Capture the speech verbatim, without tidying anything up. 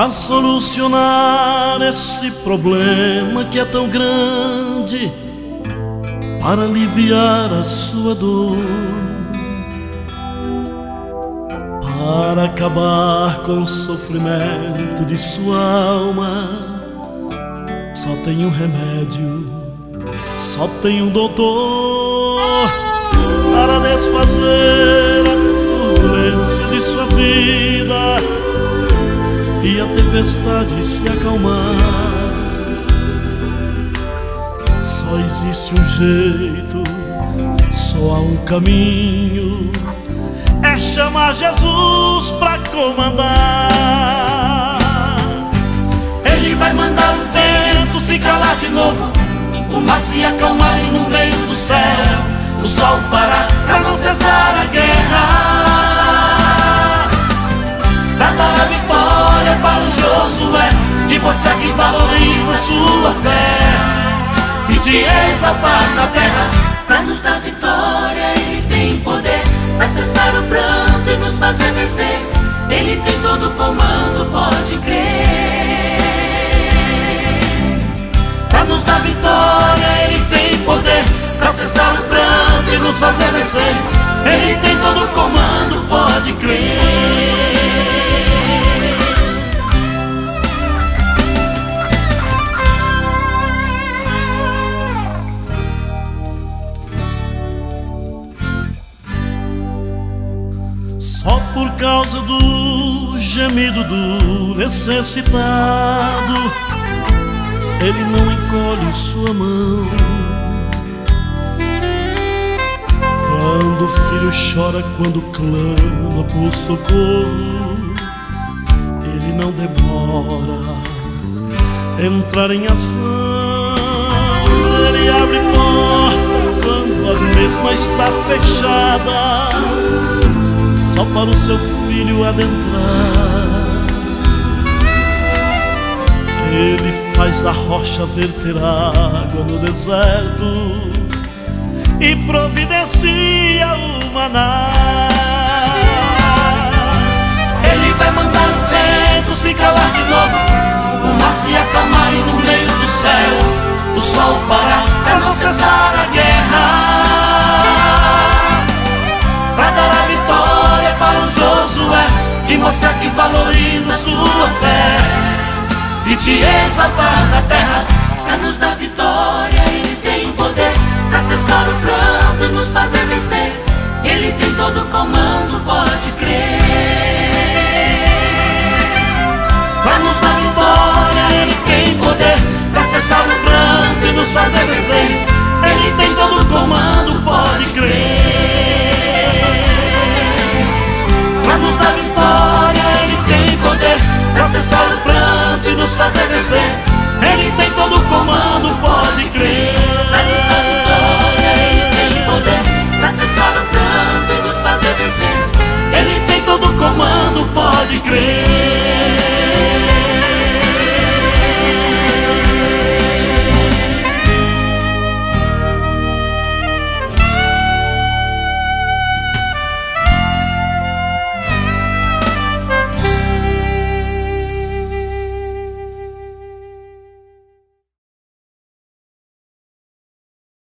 pra solucionar esse problema que é tão grande, para aliviar a sua dor, para acabar com o sofrimento de sua alma. Só tem um remédio, só tem um doutor para desfazer a turbulência de sua vida e a tempestade se acalmar. Só existe um jeito, só há um caminho, é chamar Jesus pra comandar. Ele vai mandar o vento se calar de novo, o mar se acalmar e no meio do céu o sol parar pra não cessar a guerra, pra dar a vitória para o Josué e mostrar que valoriza sua fé e te exaltar na terra. Pra nos dar vitória ele tem poder, pra cessar o pranto e nos fazer vencer. Ele tem todo o comando, pode crer. Pra nos dar vitória ele tem poder, pra cessar o pranto e nos fazer vencer. Ele tem todo o comando, pode crer. Só por causa do gemido do necessitado, ele não encolhe sua mão. Quando o filho chora, quando clama por socorro, ele não demora entrar em ação. Ele abre porta quando a mesma está fechada, só para o seu filho adentrar. Ele faz a rocha verter água no deserto e providencia o maná. Ele vai mandar o vento se calar de novo, o mar se acalmar e no meio do céu o sol parar pra não cessar a guerra, pra dar a vitória para o Josué e mostrar que valoriza sua fé e te exaltar na terra. Pra nos dar vitória ele tem poder, pra cessar o pranto e nos fazer vencer. Ele tem todo o comando, pode crer. Pra nos dar vitória ele tem poder, pra cessar o pranto e nos fazer vencer. Ele tem todo o comando, pode crer. Pra nos dar vitória ele tem poder, pra cessar o pranto e nos fazer vencer. Ele tem todo o comando, pode crer. Pra nos dar vitória ele tem poder, pra cessar o pranto e nos fazer vencer. Ele tem todo o comando, pode crer.